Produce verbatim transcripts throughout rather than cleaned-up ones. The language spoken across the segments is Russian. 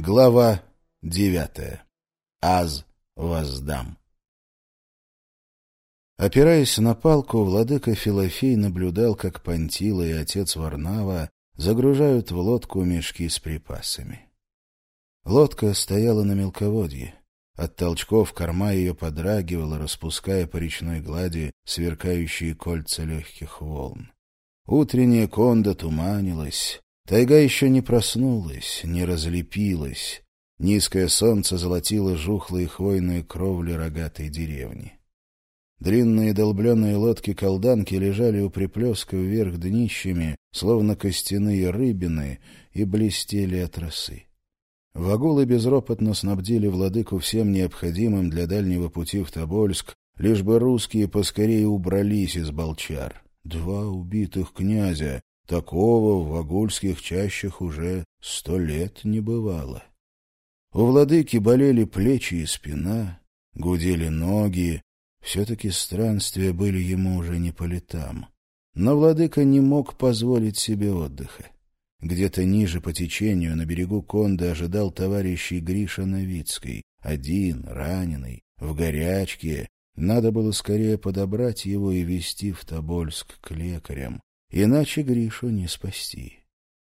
Глава девятая. Аз воздам. Опираясь на палку, владыка Филофей наблюдал, как Пантила и отец Варнава загружают в лодку мешки с припасами. Лодка стояла на мелководье. От толчков корма ее подрагивала, распуская по речной глади сверкающие кольца легких волн. Утренняя конда туманилась. Тайга еще не проснулась, не разлепилась. Низкое солнце золотило жухлые хвойные кровли рогатой деревни. Длинные долбленные лодки-колданки лежали у приплеска вверх днищами, словно костяные рыбины, и блестели от росы. Вагулы безропотно снабдили владыку всем необходимым для дальнего пути в Тобольск, лишь бы русские поскорее убрались из Болчар. Два убитых князя. Такого в вагульских чащах уже сто лет не бывало. У владыки болели плечи и спина, гудели ноги. Все-таки странствия были ему уже не по летам. Но владыка не мог позволить себе отдыха. Где-то ниже по течению на берегу Конды ожидал товарищей Гриша Новицкий. Один, раненый, в горячке. Надо было скорее подобрать его и везти в Тобольск к лекарям. Иначе Гришу не спасти.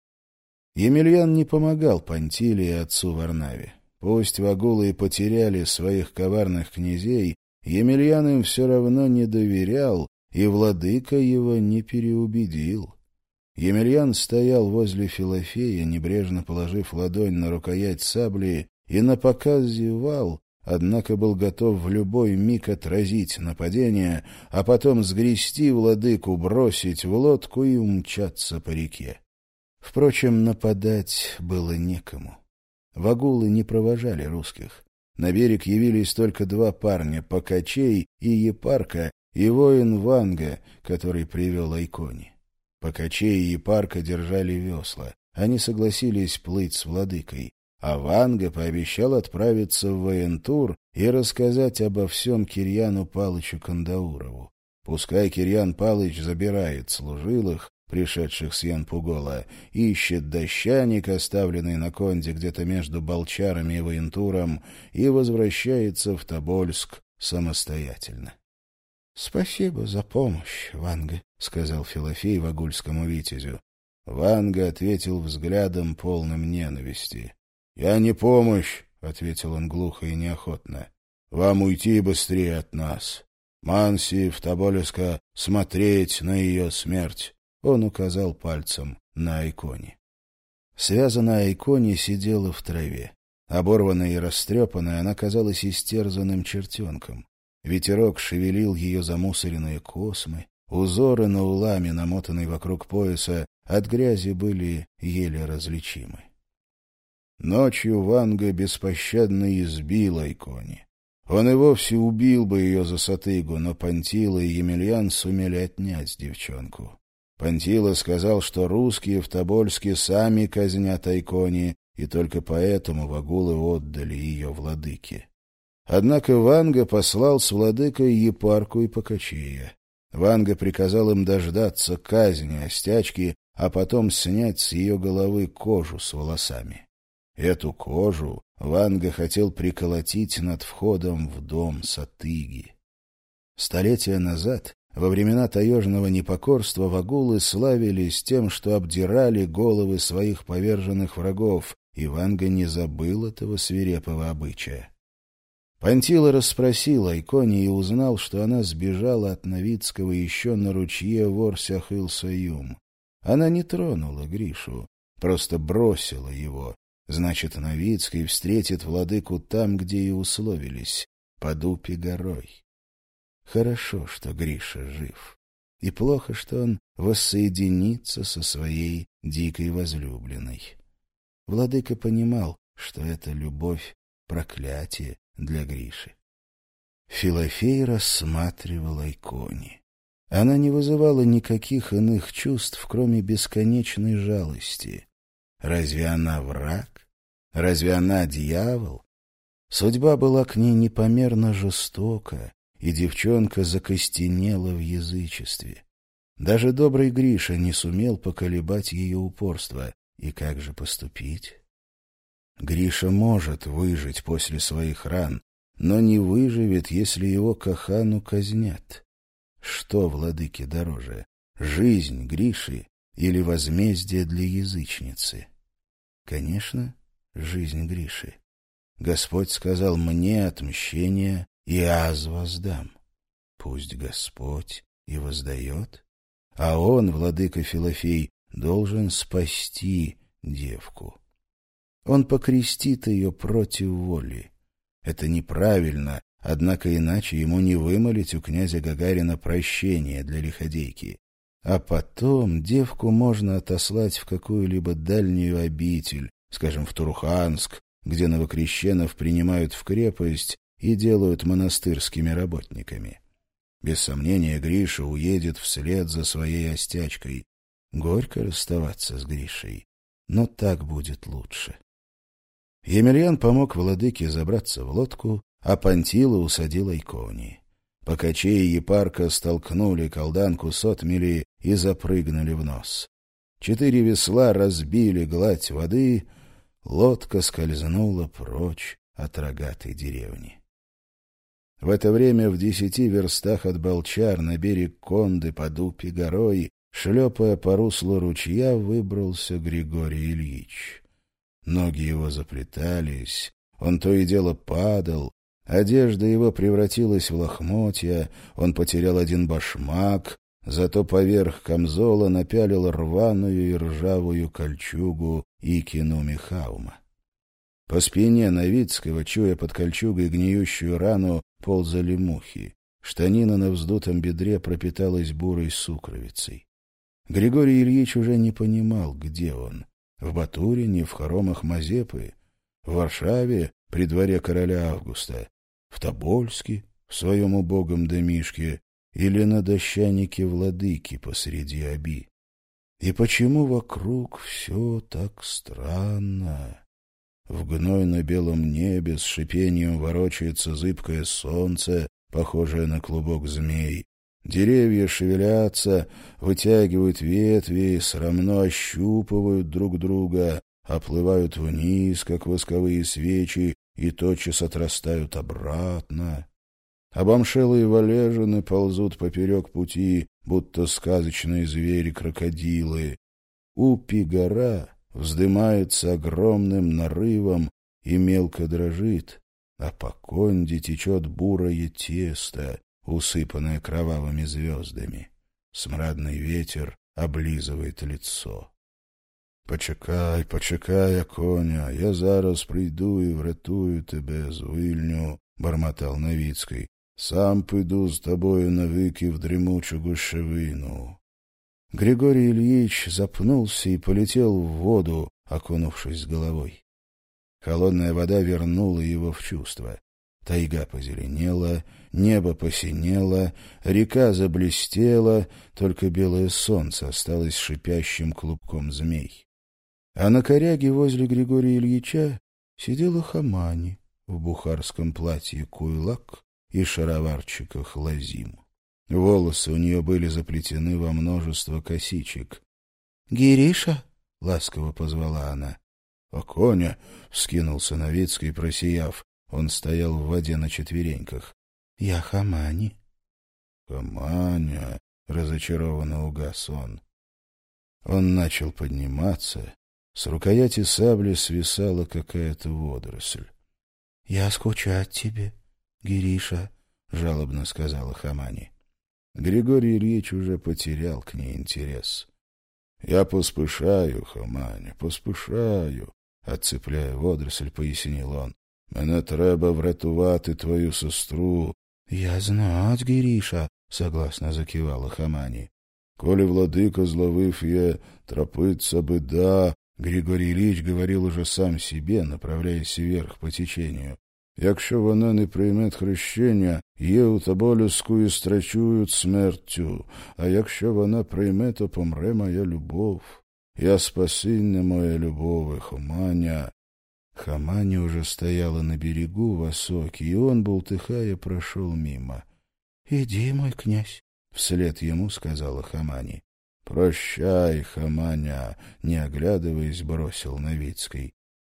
Емельян не помогал Пантиле и отцу Варнаве. Пусть вагулы и потеряли своих коварных князей, Емельян им все равно не доверял, и владыка его не переубедил. Емельян стоял возле Филофея, небрежно положив ладонь на рукоять сабли, и напоказ зевал, однако был готов в любой миг отразить нападение, а потом сгрести владыку, бросить в лодку и умчаться по реке. Впрочем, нападать было некому. Вагулы не провожали русских. На берег явились только два парня — Покачей и Епарка, и воин Ванга, который привел Айкони. Покачей и Епарка держали весла. Они согласились плыть с владыкой. А Ванга пообещал отправиться в воентур и рассказать обо всем Кирьяну Палычу Кандаурову. Пускай Кирьян Палыч забирает служилых, пришедших с Янпугола, ищет дощаник, оставленный на конде где-то между Болчарами и воентуром, и возвращается в Тобольск самостоятельно. — Спасибо за помощь, Ванга, — сказал Филофей вагульскому витязю. Ванга ответил взглядом, полным ненависти. — Я не помощь, — ответил он глухо и неохотно. — Вам уйти быстрее от нас. Манси в Тобольска смотреть на ее смерть. Он указал пальцем на Айкони. Связанная Айкони сидела в траве. Оборванная и растрепанная, она казалась истерзанным чертенком. Ветерок шевелил ее замусоренные космы. Узоры на уламе, намотанные вокруг пояса, от грязи были еле различимы. Ночью Ванга беспощадно избил Айкони. Он и вовсе убил бы ее за сатыгу, но Пантила и Емельян сумели отнять девчонку. Пантила сказал, что русские в Тобольске сами казнят Айкони, и только поэтому вагулы отдали ее владыке. Однако Ванга послал с владыкой Епарку и Покачея. Ванга приказал им дождаться казни Остячки, а потом снять с ее головы кожу с волосами. Эту кожу Ванга хотел приколотить над входом в дом Сатыги. Столетия назад, во времена таежного непокорства, вагулы славились тем, что обдирали головы своих поверженных врагов, и Ванга не забыл этого свирепого обычая. Пантила расспросил Айкони и узнал, что она сбежала от Новицкого еще на ручье Ворсяхыл-Саюм. Она не тронула Гришу, просто бросила его. Значит, Новицкий встретит владыку там, где и условились, под Упи горой. Хорошо, что Гриша жив, и плохо, что он воссоединится со своей дикой возлюбленной. Владыка понимал, что это любовь — проклятие для Гриши. Филофей рассматривал Айкони. Она не вызывала никаких иных чувств, кроме бесконечной жалости. Разве она враг? Разве она дьявол? Судьба была к ней непомерно жестока, и девчонка закостенела в язычестве. Даже добрый Гриша не сумел поколебать ее упорство. И как же поступить? Гриша может выжить после своих ран, но не выживет, если его Кахану казнят. Что владыке дороже, жизнь Гриши или возмездие для язычницы? Конечно, жизнь Гриши. Господь сказал: «Мне отмщение, и аз воздам». Пусть Господь и воздает, а он, владыка Филофей, должен спасти девку. Он покрестит ее против воли. Это неправильно, однако иначе ему не вымолить у князя Гагарина прощения для лиходейки. А потом девку можно отослать в какую-либо дальнюю обитель, скажем, в Туруханск, где новокрещенов принимают в крепость и делают монастырскими работниками. Без сомнения, Гриша уедет вслед за своей остячкой. Горько расставаться с Гришей, но так будет лучше. Емельян помог владыке забраться в лодку, а Пантила усадил Айкони. Покачей и Епарка столкнули колданку с отмели и запрыгнули в нос. Четыре весла разбили гладь воды, лодка скользнула прочь от рогатой деревни. В это время в десяти верстах от Балчар на берег Конды под Упи горой, шлепая по руслу ручья, выбрался Григорий Ильич. Ноги его заплетались, он то и дело падал, одежда его превратилась в лохмотья, он потерял один башмак, зато поверх камзола напялил рваную и ржавую кольчугу Икину Михаума. По спине Новицкого, чуя под кольчугой гниющую рану, ползали мухи. Штанина на вздутом бедре пропиталась бурой сукровицей. Григорий Ильич уже не понимал, где он. В Батурине, в хоромах Мазепы, в Варшаве, при дворе короля Августа, в Тобольске, в своем убогом домишке, или на дощанике владыки посреди Оби. И почему вокруг все так странно? В гнойно-белом небе с шипением ворочается зыбкое солнце, похожее на клубок змей. Деревья шевелятся, вытягивают ветви, срамно ощупывают друг друга, оплывают вниз, как восковые свечи, и тотчас отрастают обратно. Обомшелые валежины ползут поперек пути, будто сказочные звери-крокодилы. Упи-гора вздымается огромным нарывом и мелко дрожит, а по Конде течет бурое тесто, усыпанное кровавыми звездами. Смрадный ветер облизывает лицо. «Почекай, почекай, коня, я зараз прийду і врятую тебе з Вильню», — бормотал Новицкий. «Сам піду з тобою навіки в дремучу гущевину». Григорий Ильич запнулся и полетел в воду, окунувшись с головой. Холодная вода вернула его в чувство. Тайга позеленела, небо посинело, река заблестела, только белое солнце осталось шипящим клубком змей. А на коряге возле Григория Ильича сидела Хамани в бухарском платье куйлак и шароварчиках лазим. Волосы у нее были заплетены во множество косичек. — Гириша? — ласково позвала она. — А коня! — вскинулся Новицкий, просияв. Он стоял в воде на четвереньках. — Я Хамани. — Хаманя! — разочарованно угас он. Он начал подниматься. С рукояти сабли свисала какая-то водоросль. — Я скучать тебе, Гириша, — жалобно сказала Хамани. Григорий Ильич уже потерял к ней интерес. — Я поспешаю, Хаманя, поспешаю, — отцепляя водоросль, пояснил он. — Мене треба врятувати твою сестру. — Я знать, Гириша, — согласно закивала Хамани. — Коли владыка зловив є, трапиться беда, — Григорий Ильич говорил уже сам себе, направляясь вверх по течению. Якщо вона не прийме хрещення, її у Тобольську страчують смертю, а якщо вона прийме, то помре моя любов. Я спасіння моя любові, Хаманя. Хаманя уже стояла на берегу в осоке, и он, бултыхая, прошел мимо. — Иди, мой князь, — вслед ему сказала Хамани. — Прощай, Хаманя, — не оглядываясь, бросил Новицкий.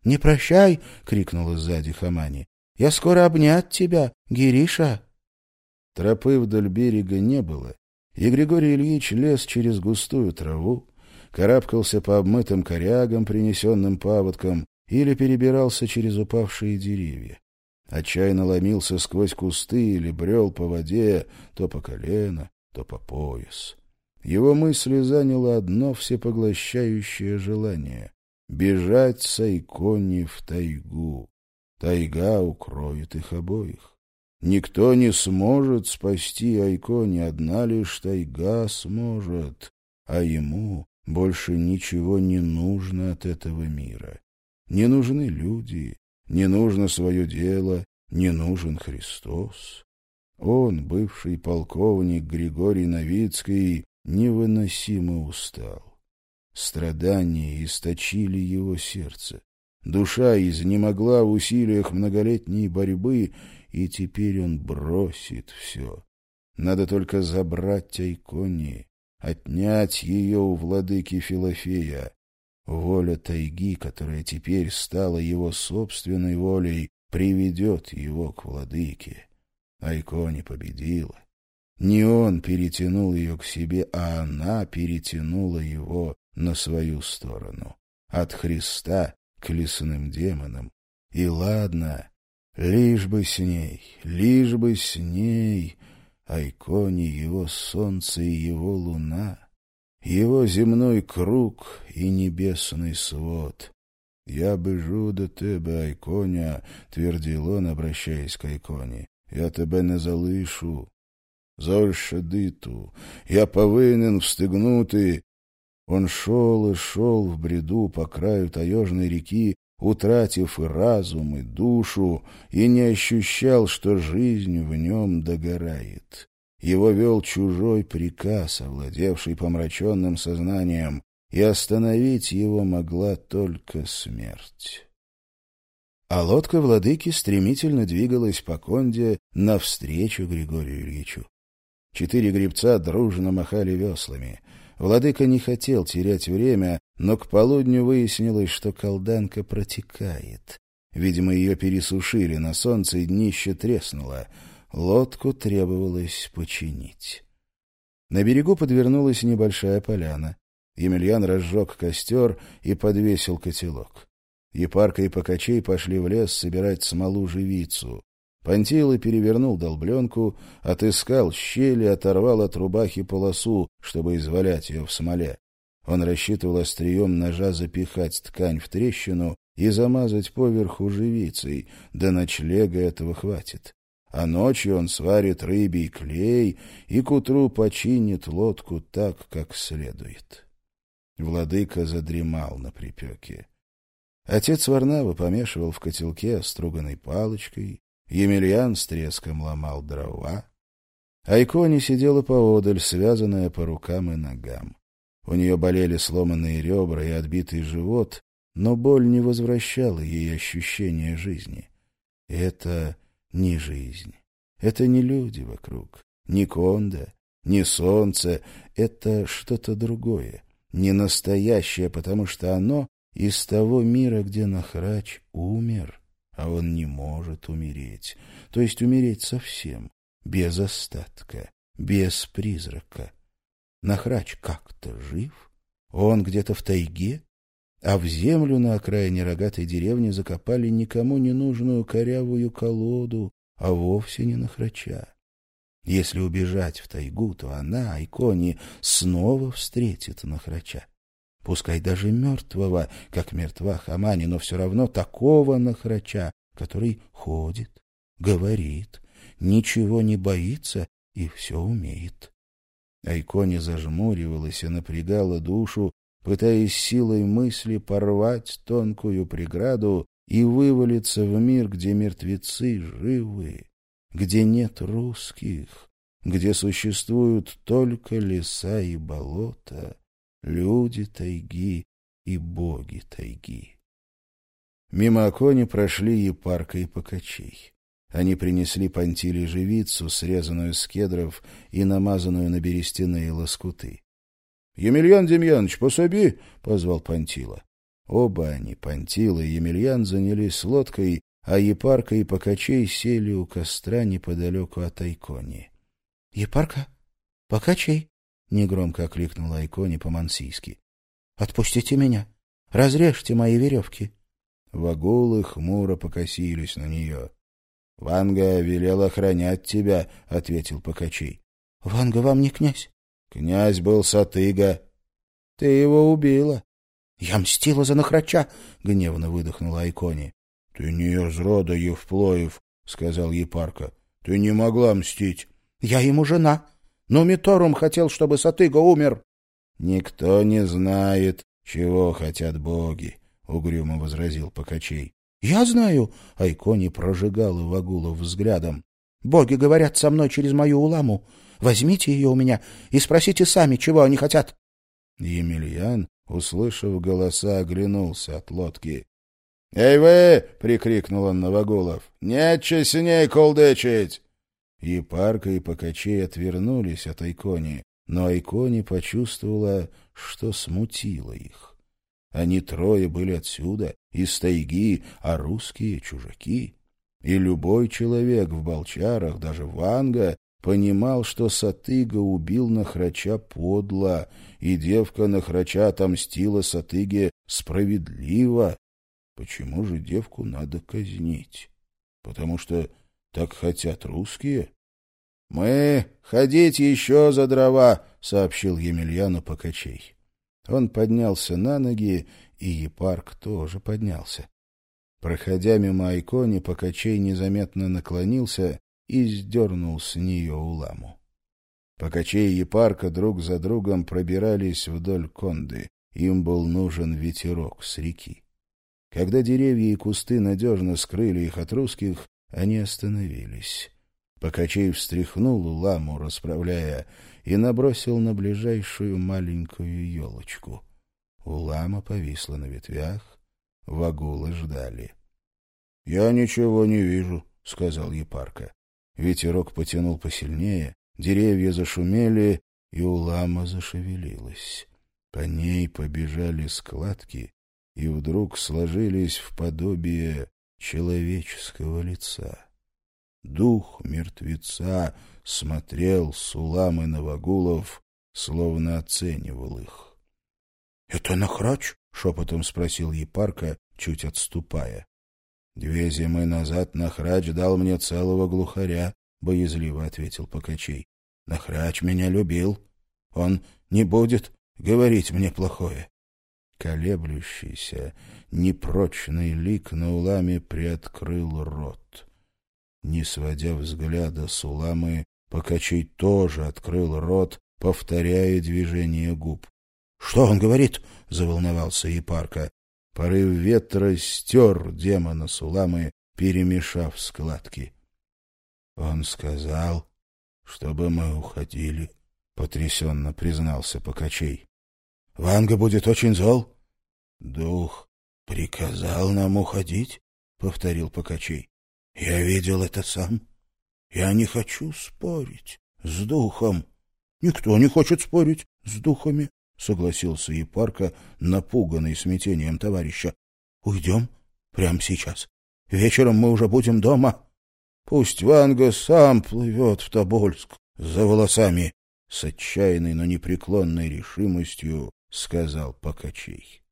— Не прощай! — крикнула сзади Хамани. — Я скоро обнять тебя, Гириша! Тропы вдоль берега не было, и Григорий Ильич лез через густую траву, карабкался по обмытым корягам, принесенным паводком, или перебирался через упавшие деревья. Отчаянно ломился сквозь кусты или брел по воде, то по колено, то по пояс. Его мысли заняло одно всепоглощающее желание — бежать с Айкони в тайгу. Тайга укроет их обоих. Никто не сможет спасти Айкони, одна лишь тайга сможет, а ему больше ничего не нужно от этого мира. Не нужны люди, не нужно свое дело, не нужен Христос. Он, бывший полковник Григорий Новицкий, невыносимо устал. Страдания источили его сердце. Душа изнемогла в усилиях многолетней борьбы, и теперь он бросит все. Надо только забрать Айкони, отнять ее у владыки Филофея. Воля тайги, которая теперь стала его собственной волей, приведет его к владыке. Айкони победила. Не он перетянул ее к себе, а она перетянула его на свою сторону. От Христа к лесным демонам. И ладно, лишь бы с ней, лишь бы с ней, Айкони его солнце и его луна, его земной круг и небесный свод. «Я бежу до тебе, Айконя», — твердил он, обращаясь к Айконі. «Я тебе не залишу. Завжди, я повинен встигнути». Он шел и шел в бреду по краю таежной реки, утратив и разум, и душу, и не ощущал, что жизнь в нем догорает. Его вел чужой приказ, овладевший помраченным сознанием, и остановить его могла только смерть. А лодка владыки стремительно двигалась по Конде навстречу Григорию Ильичу. Четыре гребца дружно махали веслами. Владыка не хотел терять время, но к полудню выяснилось, что колданка протекает. Видимо, ее пересушили на солнце, и днище треснуло. Лодку требовалось починить. На берегу подвернулась небольшая поляна. Емельян разжег костер и подвесил котелок. Епарка и Покачей пошли в лес собирать смолу-живицу. Пантила перевернул долбленку, отыскал щели, оторвал от рубахи полосу, чтобы извалять ее в смоле. Он рассчитывал острием ножа запихать ткань в трещину и замазать поверху живицей, до ночлега этого хватит. А ночью он сварит рыбий клей и к утру починит лодку так, как следует. Владыка задремал на припеке. Отец Варнава помешивал в котелке оструганной палочкой, Емельян с треском ломал дрова. Айкони сидела поодаль, связанная по рукам и ногам. У нее болели сломанные ребра и отбитый живот, но боль не возвращала ей ощущения жизни. Это не жизнь, это не люди вокруг, не Конда, не солнце, это что-то другое, не настоящее, потому что оно из того мира, где Нахрач умер. А он не может умереть, то есть умереть совсем, без остатка, без призрака. Нахрач как-то жив, он где-то в тайге, а в землю на окраине рогатой деревни закопали никому не нужную корявую колоду, а вовсе не Нахрача. Если убежать в тайгу, то она, Айкони, снова встретит Нахрача. Пускай даже мертвого, как мертва Хамани, но все равно такого Нахрача, который ходит, говорит, ничего не боится и все умеет. Айкони зажмуривалась и напрягала душу, пытаясь силой мысли порвать тонкую преграду и вывалиться в мир, где мертвецы живы, где нет русских, где существуют только леса и болота, люди тайги и боги тайги. Мимо Акони прошли Епарка и Покачей. Они принесли Пантиле живицу, срезанную с кедров и намазанную на берестяные лоскуты. — Емельян Демьяныч, пособи! — позвал Пантила. Оба они, Пантила и Емельян, занялись лодкой, а Епарка и Покачей сели у костра неподалеку от Айкони. — Епарка, Покачей! — негромко окликнула Айкони по-мансийски. — Отпустите меня! Разрежьте мои веревки! Вагулы хмуро покосились на нее. — Ванга велел охранять тебя, — ответил Покачей. — Ванга вам не князь? — Князь был Сатыга. — Ты его убила. — Я мстила за Нахрача, — гневно выдохнула Айкони. — Ты не из рода Евплоев, — сказал Епарка. — Ты не могла мстить. — Я ему жена. Но Миторум хотел, чтобы Сатыга умер. — Никто не знает, чего хотят боги, — угрюмо возразил Покачей. — Я знаю, — Айкони прожигала Вагулов взглядом. — Боги говорят со мной через мою уламу. Возьмите ее у меня и спросите сами, чего они хотят. Емельян, услышав голоса, оглянулся от лодки. — Эй вы! — прикрикнул он на Вагулов. — Нече с ней колдычить! Епарка и Покачей отвернулись от Айкони, но Айкони почувствовала, что смутило их. Они трое были отсюда, из тайги, а русские — чужаки. И любой человек в Балчарах, даже Ванга, понимал, что Сатыга убил Нахрача подло, и девка Нахрача отомстила Сатыге справедливо. Почему же девку надо казнить? Потому что так хотят русские? — Мы ходить еще за дрова, — сообщил Емельяну Покачей. Он поднялся на ноги, и Епарк тоже поднялся. Проходя мимо Айкони, Покачей незаметно наклонился и сдернул с нее уламу. Покачей и Епарка друг за другом пробирались вдоль конды. Им был нужен ветерок с реки. Когда деревья и кусты надежно скрыли их от русских, они остановились. Покачей встряхнул уламу, расправляя, и набросил на ближайшую маленькую елочку. Улама повисла на ветвях, вагулы ждали. — Я ничего не вижу, — сказал Епарка. Ветерок потянул посильнее, деревья зашумели, и улама зашевелилась. По ней побежали складки и вдруг сложились в подобие человеческого лица. Дух мертвеца смотрел с уламы на вагулов, словно оценивал их. — Это Нахрач? — шепотом спросил Епарка, чуть отступая. — Две зимы назад Нахрач дал мне целого глухаря, — боязливо ответил Покачей. — Нахрач меня любил. Он не будет говорить мне плохое. Колеблющийся, непрочный лик на уламе приоткрыл рот. Не сводя взгляда с уламы, Покачей тоже открыл рот, повторяя движение губ. — Что он говорит? — заволновался Епарка. Порыв ветра стер демона с уламы, перемешав складки. — Он сказал, чтобы мы уходили, — потрясенно признался Покачей. — Ванга будет очень зол? — Дух приказал нам уходить, — повторил Покачей. — Я видел это сам. Я не хочу спорить с духом. — Никто не хочет спорить с духами, — согласился Епарка, напуганный смятением товарища. — Уйдем прямо сейчас. Вечером мы уже будем дома. — Пусть Ванга сам плывет в Тобольск за волосами, — с отчаянной, но непреклонной решимостью сказал Покачей.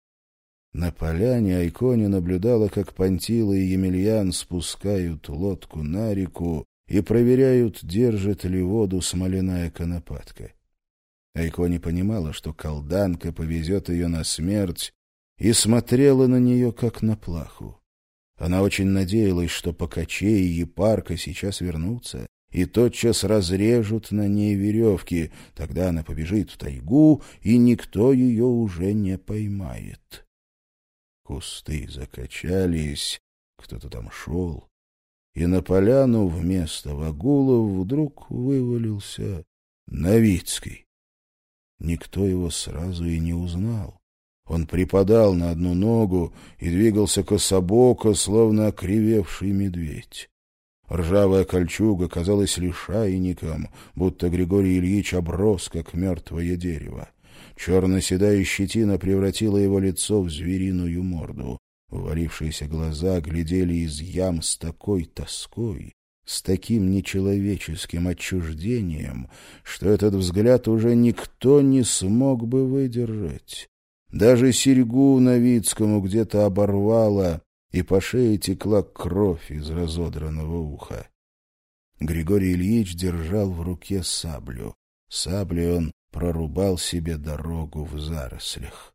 На поляне Айкони наблюдала, как Пантила и Емельян спускают лодку на реку и проверяют, держит ли воду смоляная конопатка. Айкони понимала, что колданка повезет ее на смерть, и смотрела на нее, как на плаху. Она очень надеялась, что Покачей и Епарка сейчас вернутся и тотчас разрежут на ней веревки, тогда она побежит в тайгу, и никто ее уже не поймает. Кусты закачались, кто-то там шел, и на поляну вместо вагулов вдруг вывалился Новицкий. Никто его сразу и не узнал. Он припадал на одну ногу и двигался кособоко, словно окривевший медведь. Ржавая кольчуга казалась лишайником, будто Григорий Ильич оброс, как мертвое дерево. Черно-седая щетина превратила его лицо в звериную морду. Увалившиеся глаза глядели из ям с такой тоской, с таким нечеловеческим отчуждением, что этот взгляд уже никто не смог бы выдержать. Даже серьгу Новицкому где-то оборвало, и по шее текла кровь из разодранного уха. Григорий Ильич держал в руке саблю. Саблей он прорубал себе дорогу в зарослях.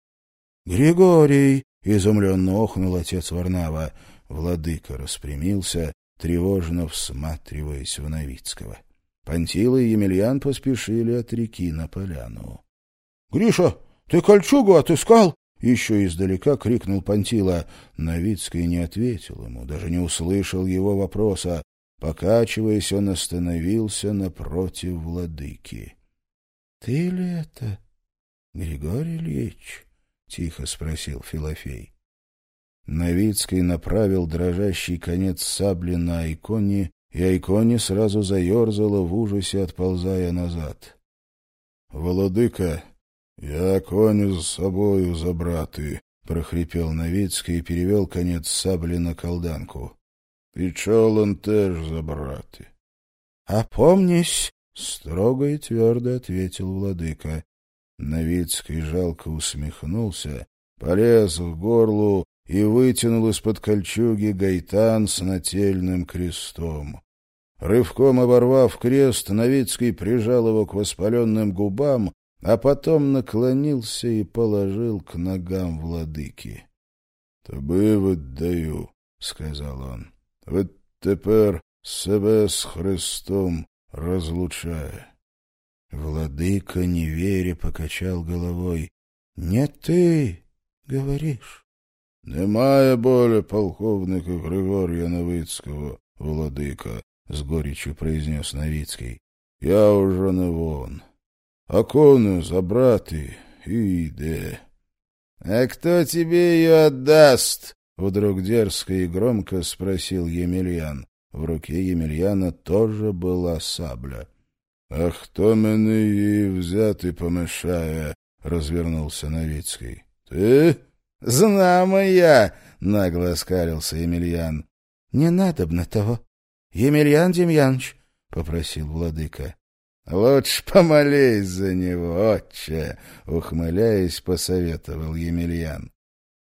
— Григорий! — изумленно охнул отец Варнава. Владыка распрямился, тревожно всматриваясь в Новицкого. Пантила и Емельян поспешили от реки на поляну. — Гриша, ты кольчугу отыскал? — еще издалека крикнул Пантила. Новицкий не ответил ему, даже не услышал его вопроса. Покачиваясь, он остановился напротив владыки. — Ты ли это, Григорий Ильич? — тихо спросил Филофей. Новицкий направил дрожащий конец сабли на Айкони, и Айкони сразу заерзала в ужасе, отползая назад. — Владыка, я коню с собою забрати, — прохрипел Новицкий и перевел конец сабли на колданку. — Пічол он теж забрати. — Опомнись, — строго и твердо ответил владыка. Новицкий жалко усмехнулся, полез к горлу и вытянул из-под кольчуги гайтан с нательным крестом. Рывком оборвав крест, Новицкий прижал его к воспаленным губам, а потом наклонился и положил к ногам владыки. — Тобі віддаю, — сказал он. — Вот тепер себе с Христом разлучая. Владыка, не веря, покачал головой. — Не ты, говоришь? — Немає болі полковника Григорія Новицького, владыка, — с горечью произнес Новицкий. — Я уже не вон. А кону забрати и йде. — А кто тебе ее отдаст? — вдруг дерзко и громко спросил Емельян. В руке Емельяна тоже была сабля. — А хто мене її взяти помешає? — развернулся Новицкий. — Ты? — Знамо я! — нагло оскалился Емельян. — Не надобно того. — Емельян Демьяныч, — попросил владыка. — Лучше помолись за него, отче! — ухмыляясь, посоветовал Емельян.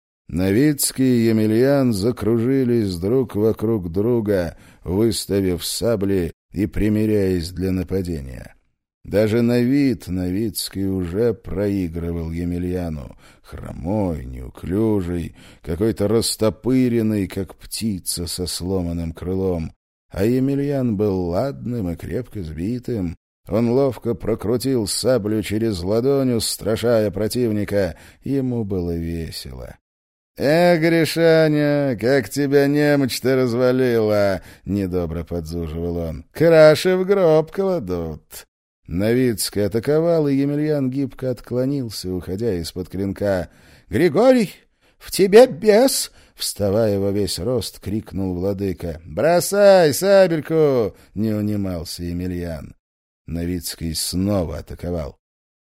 Новицкий и Емельян закружились друг вокруг друга, выставив сабли и примиряясь для нападения. Даже на вид Новицкий уже проигрывал Емельяну, хромой, неуклюжий, какой-то растопыренный, как птица со сломанным крылом. А Емельян был ладным и крепко сбитым. Он ловко прокрутил саблю через ладонь, устрашая противника. Ему было весело. — Эх, Гришаня, как тебя немочь-то развалила! — недобро подзуживал он. — Краши в гроб кладут. Новицкий атаковал, и Емельян гибко отклонился, уходя из-под клинка. — Григорий, в тебе бес! — вставая во весь рост, крикнул владыка. — Бросай сабельку! — не унимался Емельян. Новицкий снова атаковал.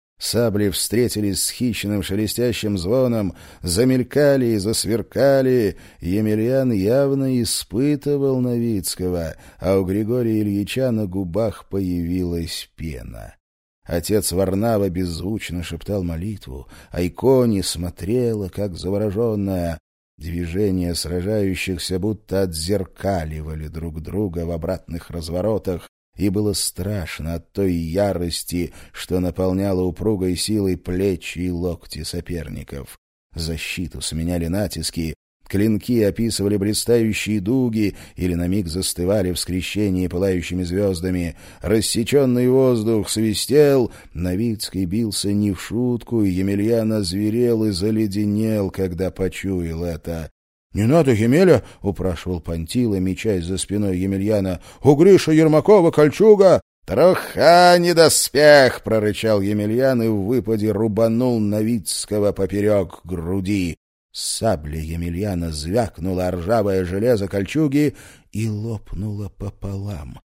Сабли встретились с хищным шелестящим звоном, замелькали и засверкали. Емельян явно испытывал Новицкого, а у Григория Ильича на губах появилась пена. Отец Варнава беззвучно шептал молитву, а Икони смотрела, как завороженная. Движения сражающихся будто отзеркаливали друг друга в обратных разворотах, и было страшно от той ярости, что наполняла упругой силой плечи и локти соперников. Защиту сменяли натиски, клинки описывали блистающие дуги или на миг застывали в скрещении пылающими звездами. Рассеченный воздух свистел, Новицкий бился не в шутку, и Емельян озверел и заледенел, когда почуял это. — Не надо, Емеля! — упрашивал Пантила, мечась за спиной Емельяна. — У Гриша Ермакова кольчуга! — Труха недоспех! — прорычал Емельян и в выпаде рубанул Новицкого поперек груди. Сабля Емельяна звякнула о ржавое железо кольчуги и лопнула пополам.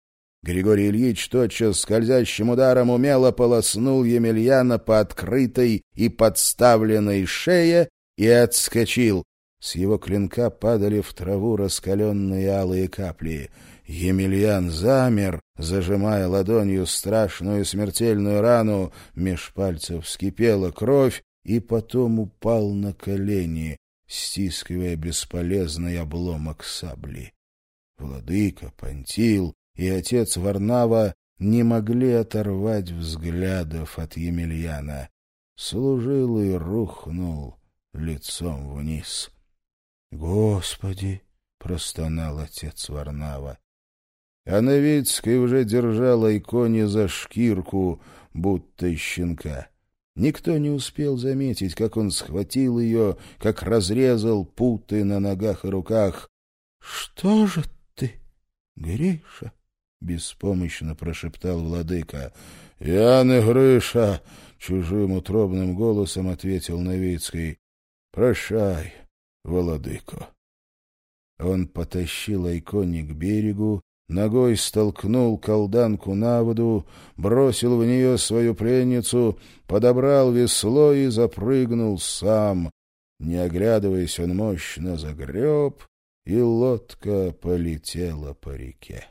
Григорий Ильич тотчас скользящим ударом умело полоснул Емельяна по открытой и подставленной шее и отскочил. С его клинка падали в траву раскаленные алые капли. Емельян замер, зажимая ладонью страшную смертельную рану, меж пальцев вскипела кровь, и потом упал на колени, стискивая бесполезный обломок сабли. Владыка, Пантил и отец Варнава не могли оторвать взглядов от Емельяна. Служилый рухнул лицом вниз. «Господи!» — простонал отец Варнава. А Новицкий уже держал Айкони за шкирку, будто щенка. Никто не успел заметить, как он схватил ее, как разрезал путы на ногах и руках. — Что же ты, Гриша? — беспомощно прошептал владыка. — Я не Гриша! — чужим утробным голосом ответил Новицкий. — Прощай, владыко. Он потащил Айкони к берегу, ногой столкнул колданку на воду, бросил в нее свою пленницу, подобрал весло и запрыгнул сам. Не оглядываясь, он мощно загреб, и лодка полетела по реке.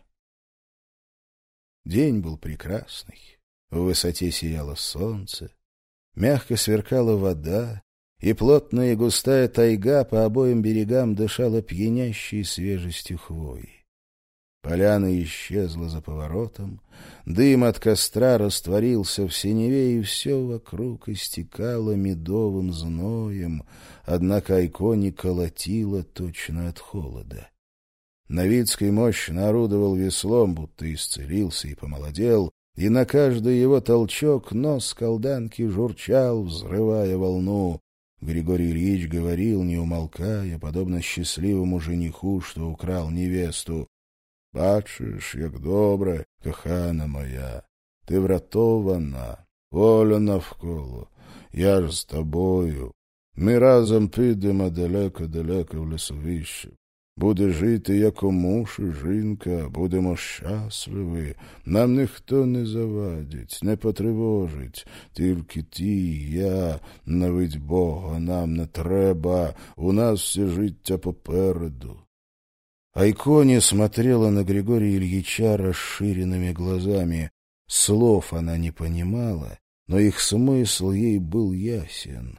День был прекрасный. В высоте сияло солнце, мягко сверкала вода, и плотная и густая тайга по обоим берегам дышала пьянящей свежестью хвои. Поляна исчезла за поворотом, дым от костра растворился в синеве, и все вокруг истекало медовым зноем, однако Айкони колотило точно от холода. Новицкий мощно орудовал веслом, будто исцелился и помолодел, и на каждый его толчок нос колданки журчал, взрывая волну. Григорий Ильич говорил, не умолкая, подобно счастливому жениху, что украл невесту: «Бачиш, як добре, кохана моя, ти врятована, воля навколо, я ж з тобою. Ми разом підемо далеко-далеко в лісовище. Буде жити, як муж і жінка, будемо щасливі, нам ніхто не завадить, не потривожить, тільки ти і я, навіть Бога нам не треба, у нас все життя попереду». Айкони смотрела на Григория Ильича расширенными глазами. Слов она не понимала, но их смысл ей был ясен.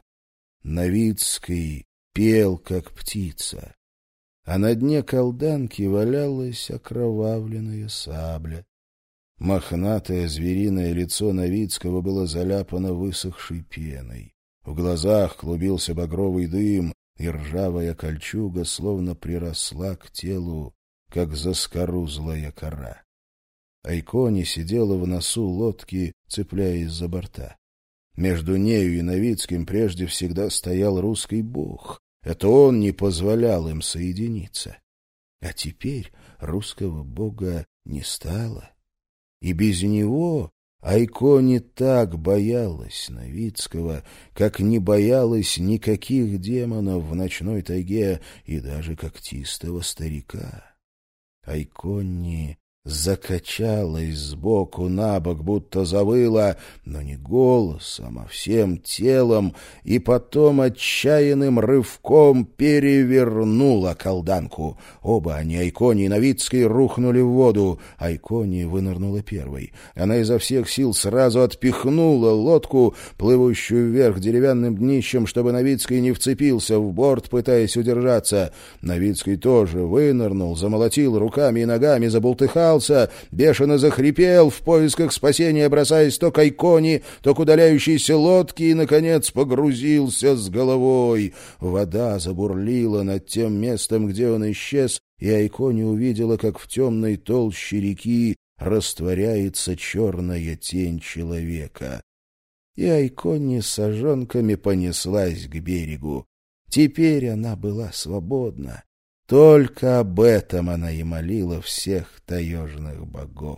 Новицкий пел, как птица, а на дне колданки валялась окровавленная сабля. Мохнатое звериное лицо Новицкого было заляпано высохшей пеной. В глазах клубился багровый дым, и ржавая кольчуга словно приросла к телу, как заскорузлая кора. Айкони сидела в носу лодки, цепляясь за борта. Между нею и Новицким прежде всегда стоял русский бог. Это он не позволял им соединиться. А теперь русского бога не стало. И без него Айкони так боялась Новицкого, как не боялась никаких демонов в ночной тайге и даже когтистого старика. Айкони закачалась сбоку на бок, будто завыла, но не голосом, а всем телом, и потом отчаянным рывком перевернула колданку. Оба они, Айкони и Новицкий, рухнули в воду. Айкони вынырнула первой. Она изо всех сил сразу отпихнула лодку, плывущую вверх деревянным днищем, чтобы Новицкий не вцепился в борт, пытаясь удержаться. Новицкий тоже вынырнул, замолотил руками и ногами, забултыхал, бешено захрипел в поисках спасения, бросаясь то к Айкони, то к удаляющейся лодке, и, наконец, погрузился с головой. Вода забурлила над тем местом, где он исчез, и Айкони увидела, как в темной толще реки растворяется черная тень человека. И Айкони с сажонками понеслась к берегу. Теперь она была свободна. Только об этом она и молила всех таежных богов.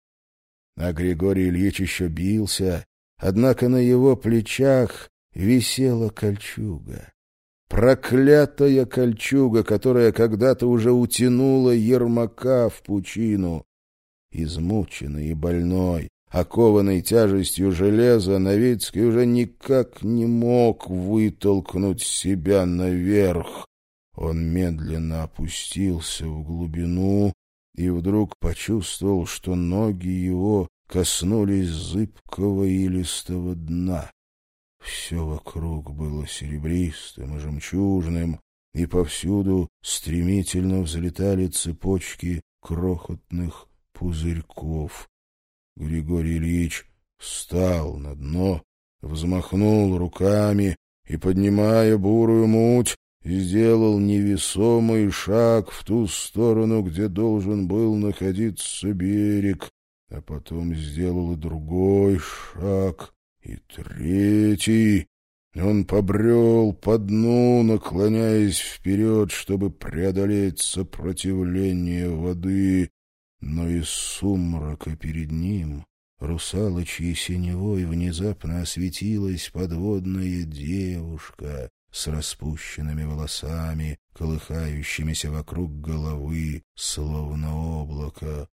А Григорий Ильич еще бился, однако на его плечах висела кольчуга. Проклятая кольчуга, которая когда-то уже утянула Ермака в пучину. Измученный и больной, окованный тяжестью железа, Новицкий уже никак не мог вытолкнуть себя наверх. Он медленно опустился в глубину и вдруг почувствовал, что ноги его коснулись зыбкого илистого дна. Все вокруг было серебристым и жемчужным, и повсюду стремительно взлетали цепочки крохотных пузырьков. Григорий Ильич встал на дно, взмахнул руками и, поднимая бурую муть, сделал невесомый шаг в ту сторону, где должен был находиться берег, а потом сделал и другой шаг, и третий. Он побрел по дну, наклоняясь вперед, чтобы преодолеть сопротивление воды, но из сумрака перед ним русалочьей синевой внезапно осветилась подводная девушка с распущенными волосами, колыхающимися вокруг головы, словно облако.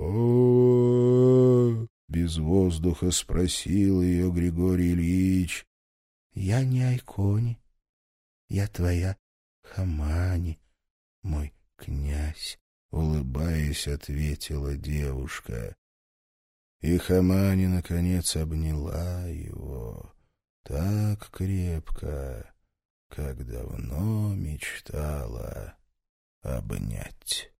О, без воздуха спросил ее Григорий Ильич. «Я не Айкони, я твоя Хамани, мой князь», — улыбаясь, ответила девушка. И Хамани, наконец, обняла его так крепко, как давно мечтала обнять.